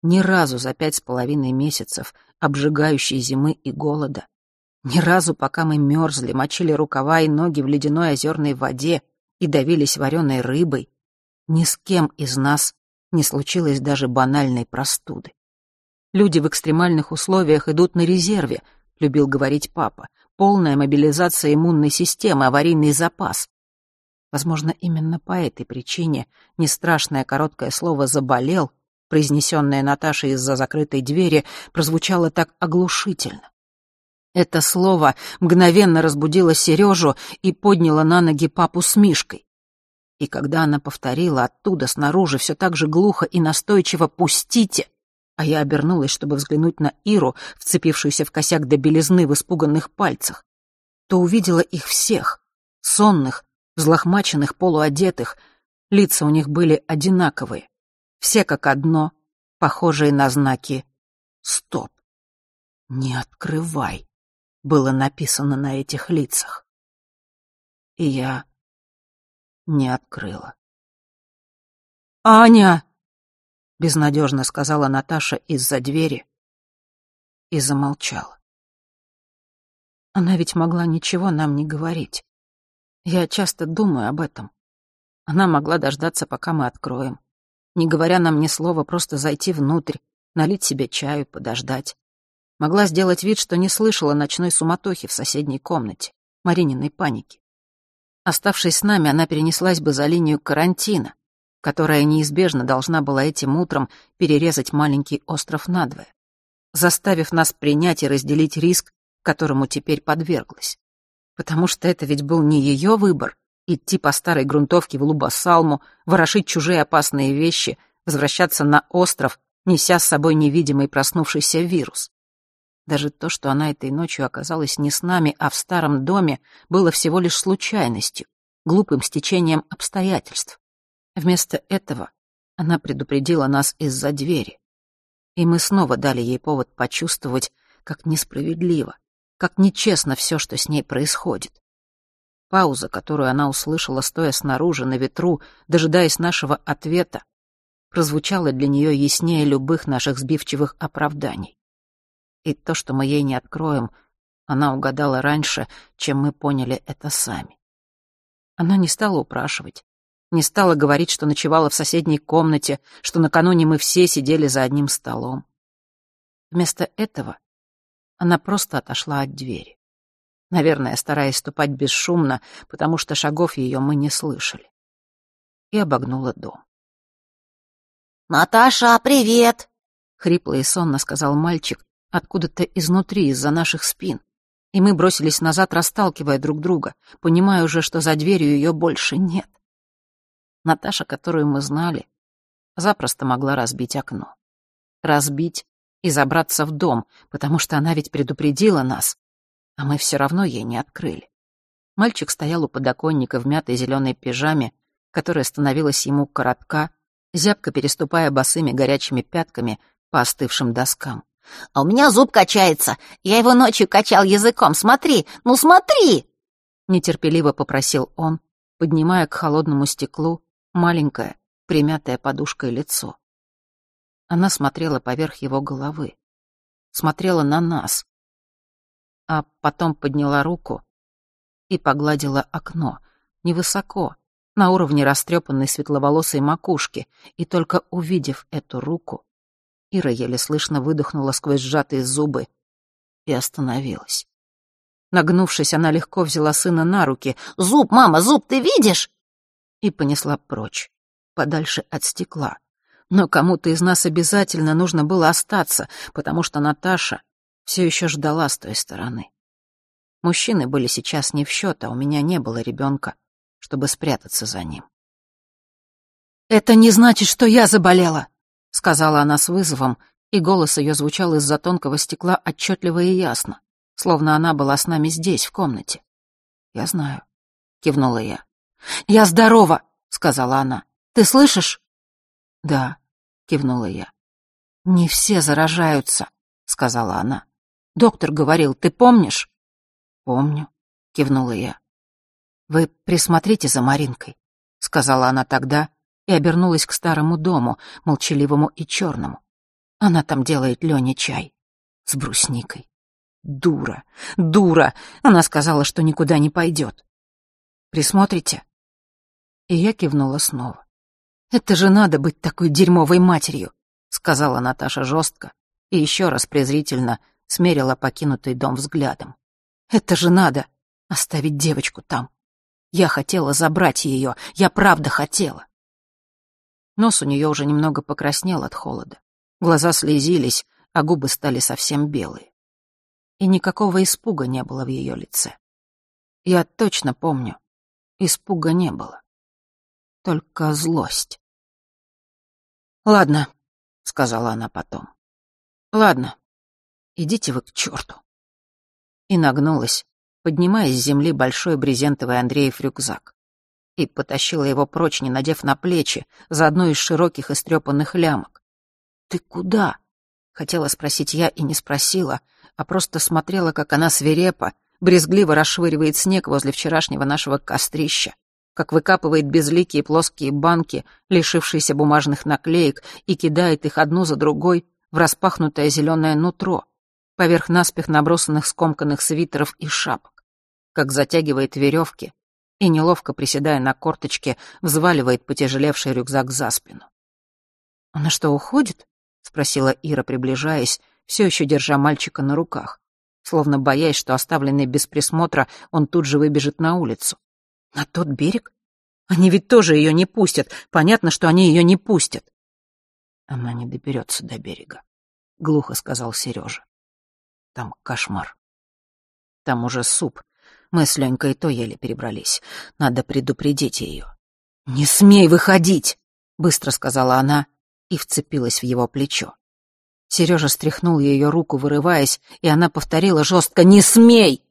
Ни разу за 5,5 месяцев обжигающей зимы и голода, ни разу, пока мы мерзли, мочили рукава и ноги в ледяной озерной воде и давились вареной рыбой, ни с кем из нас не случилось даже банальной простуды. Люди в экстремальных условиях идут на резерве, любил говорить папа. Полная мобилизация иммунной системы, аварийный запас. Возможно, именно по этой причине нестрашное короткое слово «заболел», произнесенное Наташей из-за закрытой двери, прозвучало так оглушительно. Это слово мгновенно разбудило Сережу и подняло на ноги папу с Мишкой. И когда она повторила оттуда, снаружи, все так же глухо и настойчиво «пустите», а я обернулась, чтобы взглянуть на Иру, вцепившуюся в косяк до белизны в испуганных пальцах, то увидела их всех, сонных, взлохмаченных, полуодетых. Лица у них были одинаковые, все как одно, похожие на знаки «Стоп! Не открывай!» было написано на этих лицах. И я не открыла. «Аня!» — безнадежно сказала Наташа из-за двери и замолчала. Она ведь могла ничего нам не говорить. Я часто думаю об этом. Она могла дождаться, пока мы откроем. Не говоря нам ни слова, просто зайти внутрь, налить себе чаю, подождать. Могла сделать вид, что не слышала ночной суматохи в соседней комнате, Марининой паники. Оставшись с нами, она перенеслась бы за линию карантина, которая неизбежно должна была этим утром перерезать маленький остров надвое, заставив нас принять и разделить риск, которому теперь подверглась. Потому что это ведь был не ее выбор — идти по старой грунтовке в Лубасалму, ворошить чужие опасные вещи, возвращаться на остров, неся с собой невидимый проснувшийся вирус. Даже то, что она этой ночью оказалась не с нами, а в старом доме, было всего лишь случайностью, глупым стечением обстоятельств. Вместо этого она предупредила нас из-за двери. И мы снова дали ей повод почувствовать, как несправедливо, как нечестно все, что с ней происходит. Пауза, которую она услышала, стоя снаружи, на ветру, дожидаясь нашего ответа, прозвучала для нее яснее любых наших сбивчивых оправданий. И то, что мы ей не откроем, она угадала раньше, чем мы поняли это сами. Она не стала упрашивать, не стала говорить, что ночевала в соседней комнате, что накануне мы все сидели за одним столом. Вместо этого она просто отошла от двери. Наверное, стараясь ступать бесшумно, потому что шагов ее мы не слышали. И обогнула дом. «Наташа, привет!» — хрипло и сонно сказал мальчик откуда-то изнутри, из-за наших спин. И мы бросились назад, расталкивая друг друга, понимая уже, что за дверью ее больше нет. Наташа, которую мы знали, запросто могла разбить окно. Разбить и забраться в дом, потому что она ведь предупредила нас, а мы все равно ей не открыли. Мальчик стоял у подоконника в мятой зеленой пижаме, которая становилась ему коротка, зябко переступая босыми горячими пятками по остывшим доскам. «А у меня зуб качается. Я его ночью качал языком. Смотри, ну смотри!» Нетерпеливо попросил он, поднимая к холодному стеклу маленькое, примятое подушкой лицо. Она смотрела поверх его головы, смотрела на нас, а потом подняла руку и погладила окно, невысоко, на уровне растрепанной светловолосой макушки, и только увидев эту руку, Ира еле слышно выдохнула сквозь сжатые зубы и остановилась. Нагнувшись, она легко взяла сына на руки. «Зуб, мама, зуб, ты видишь?» И понесла прочь, подальше от стекла. Но кому-то из нас обязательно нужно было остаться, потому что Наташа все еще ждала с той стороны. Мужчины были сейчас не в счет, а у меня не было ребенка, чтобы спрятаться за ним. «Это не значит, что я заболела», — сказала она с вызовом, и голос ее звучал из-за тонкого стекла отчетливо и ясно, словно она была с нами здесь, в комнате. «Я знаю», — кивнула я. «Я здорова», — сказала она. «Ты слышишь?» «Да», — кивнула я. «Не все заражаются», — сказала она. «Доктор говорил, ты помнишь?» «Помню», — кивнула я. «Вы присмотрите за Маринкой», — сказала она тогда и обернулась к старому дому, молчаливому и черному. Она там делает Лене чай с брусникой. Дура, дура! Она сказала, что никуда не пойдет. Присмотрите?» И я кивнула снова. «Это же надо быть такой дерьмовой матерью», — сказала Наташа жестко и еще раз презрительно смерила покинутый дом взглядом. «Это же надо оставить девочку там. Я хотела забрать ее, я правда хотела». Нос у нее уже немного покраснел от холода. Глаза слезились, а губы стали совсем белые. И никакого испуга не было в ее лице. Я точно помню, испуга не было. Только злость. «Ладно», — сказала она потом. «Ладно, идите вы к черту». И нагнулась, поднимая с земли большой брезентовый Андреев рюкзак. И потащила его прочь, не надев на плечи, за одну из широких истрепанных лямок. «Ты куда?» — хотела спросить я и не спросила, а просто смотрела, как она свирепо, брезгливо расшвыривает снег возле вчерашнего нашего кострища, как выкапывает безликие плоские банки, лишившиеся бумажных наклеек, и кидает их одну за другой в распахнутое зеленое нутро, поверх наспех набросанных скомканных свитеров и шапок, как затягивает веревки и, неловко приседая на корточке, взваливает потяжелевший рюкзак за спину. «Она что, уходит?» — спросила Ира, приближаясь, все еще держа мальчика на руках, словно боясь, что, оставленный без присмотра, он тут же выбежит на улицу. «На тот берег? Они ведь тоже ее не пустят. Понятно, что они ее не пустят». «Она не доберется до берега», — глухо сказал Сережа. «Там кошмар. Там уже суп. Мы с Ленькой то еле перебрались. Надо предупредить ее». «Не смей выходить!» — быстро сказала она и вцепилась в его плечо. Сережа стряхнул ее руку, вырываясь, и она повторила жестко: «Не смей!»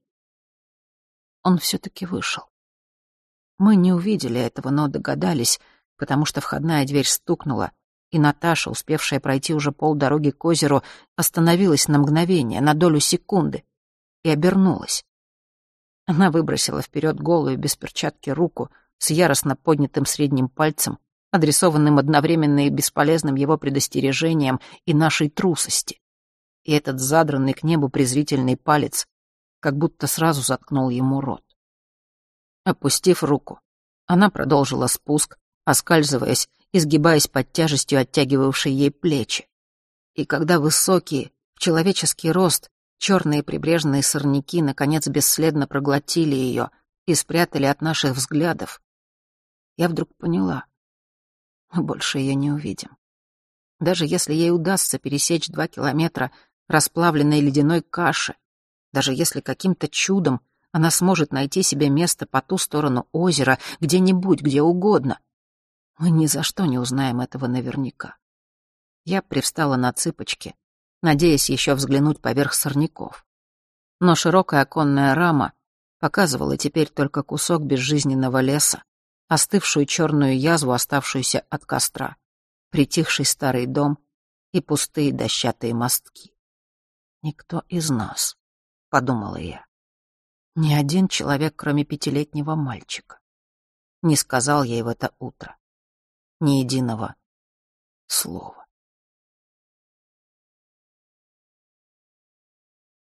Он все-таки вышел. Мы не увидели этого, но догадались, потому что входная дверь стукнула, и Наташа, успевшая пройти уже полдороги к озеру, остановилась на мгновение, на долю секунды, и обернулась. Она выбросила вперед голую без перчатки руку с яростно поднятым средним пальцем, адресованным одновременно и бесполезным его предостережением и нашей трусости. И этот задранный к небу презрительный палец как будто сразу заткнул ему рот. Опустив руку, она продолжила спуск, оскальзываясь и сгибаясь под тяжестью оттягивавшей ей плечи. И когда высокие, в человеческий рост, черные прибрежные сорняки наконец бесследно проглотили ее и спрятали от наших взглядов, я вдруг поняла: мы больше ее не увидим. Даже если ей удастся пересечь 2 километра расплавленной ледяной каши, даже если каким-то чудом она сможет найти себе место по ту сторону озера, где-нибудь, где угодно, мы ни за что не узнаем этого наверняка. Я привстала на цыпочки, надеясь еще взглянуть поверх сорняков. Но широкая оконная рама показывала теперь только кусок безжизненного леса, остывшую черную язву, оставшуюся от костра, притихший старый дом и пустые дощатые мостки. «Никто из нас», — подумала я, ни один человек, кроме 5-летнего мальчика, не сказал ей в это утро ни единого слова.